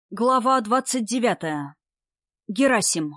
Глава 29. Герасим.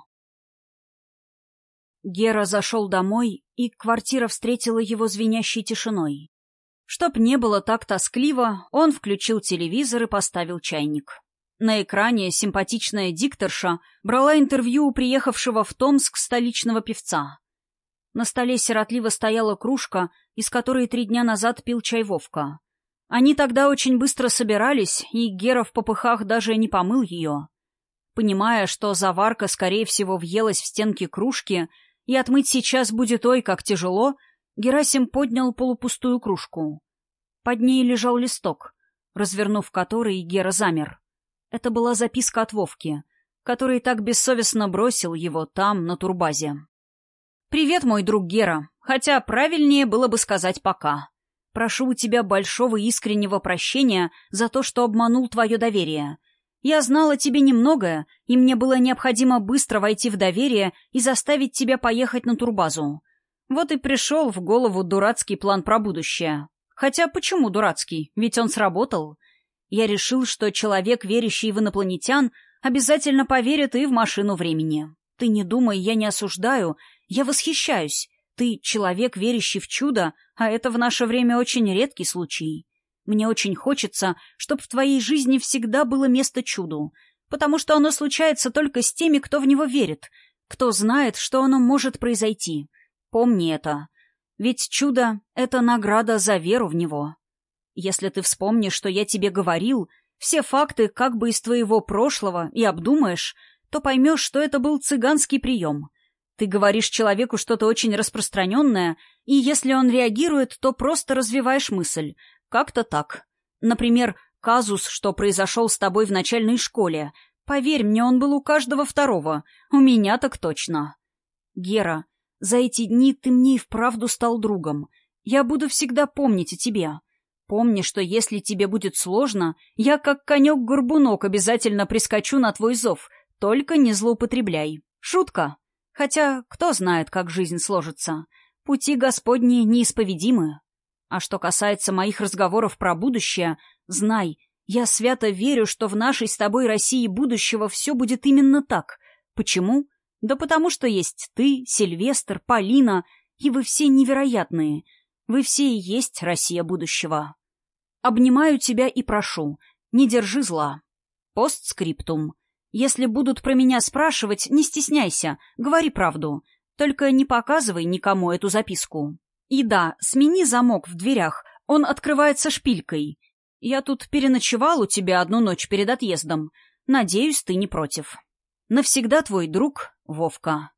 Гера зашел домой, и квартира встретила его звенящей тишиной. Чтоб не было так тоскливо, он включил телевизор и поставил чайник. На экране симпатичная дикторша брала интервью у приехавшего в Томск столичного певца. На столе сиротливо стояла кружка, из которой 3 дня назад пил чай Вовка. Они тогда очень быстро собирались, и Гера в попыхах даже не помыл ее. Понимая, что заварка, скорее всего, въелась в стенки кружки, и отмыть сейчас будет ой как тяжело, Герасим поднял полупустую кружку. Под ней лежал листок, развернув который, Гера замер. Это была записка от Вовки, который так бессовестно бросил его там, на турбазе. «Привет, мой друг Гера, хотя правильнее было бы сказать «пока». Прошу у тебя большого искреннего прощения за то, что обманул твое доверие. Я знала тебе немногое, и мне было необходимо быстро войти в доверие и заставить тебя поехать на турбазу. Вот и пришел в голову дурацкий план про будущее. Хотя почему дурацкий? Ведь он сработал. Я решил, что человек, верящий в инопланетян, обязательно поверит и в машину времени. Ты не думай, я не осуждаю, я восхищаюсь. Ты человек, верящий в чудо, а это в наше время очень редкий случай. Мне очень хочется, чтобы в твоей жизни всегда было место чуду, потому что оно случается только с теми, кто в него верит, кто знает, что оно может произойти. Помни это. Ведь чудо — это награда за веру в него. Если ты вспомнишь, что я тебе говорил, все факты как бы из твоего прошлого, и обдумаешь, то поймешь, что это был цыганский прием. Ты говоришь человеку что-то очень распространенное, и если он реагирует, то просто развиваешь мысль. Как-то так. Например, казус, что произошел с тобой в начальной школе. Поверь мне, он был у каждого второго. У меня так точно. Гера, за эти дни ты мне и вправду стал другом. Я буду всегда помнить о тебе. Помни, что если тебе будет сложно, я как конек-горбунок обязательно прискочу на твой зов. Только не злоупотребляй. Шутка. Хотя, кто знает, как жизнь сложится. Пути Господни неисповедимы. А что касается моих разговоров про будущее, знай, я свято верю, что в нашей с тобой России будущего все будет именно так. Почему? Да потому что есть ты, Сильвестр, Полина, и вы все невероятные. Вы все и есть Россия будущего. Обнимаю тебя и прошу, не держи зла. Постскриптум. Если будут про меня спрашивать, не стесняйся, говори правду. Только не показывай никому эту записку. И да, смени замок в дверях, он открывается шпилькой. Я тут переночевал у тебя 1 ночь перед отъездом. Надеюсь, ты не против. Навсегда твой друг Вовка.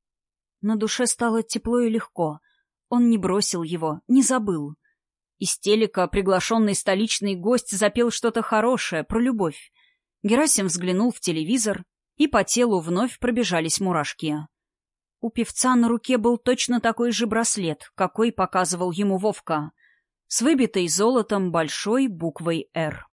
На душе стало тепло и легко. Он не бросил его, не забыл. Из телека приглашенный столичный гость запел что-то хорошее про любовь. Герасим взглянул в телевизор, и по телу вновь пробежались мурашки. У певца на руке был точно такой же браслет, какой показывал ему Вовка, с выбитой золотом большой буквой «Р».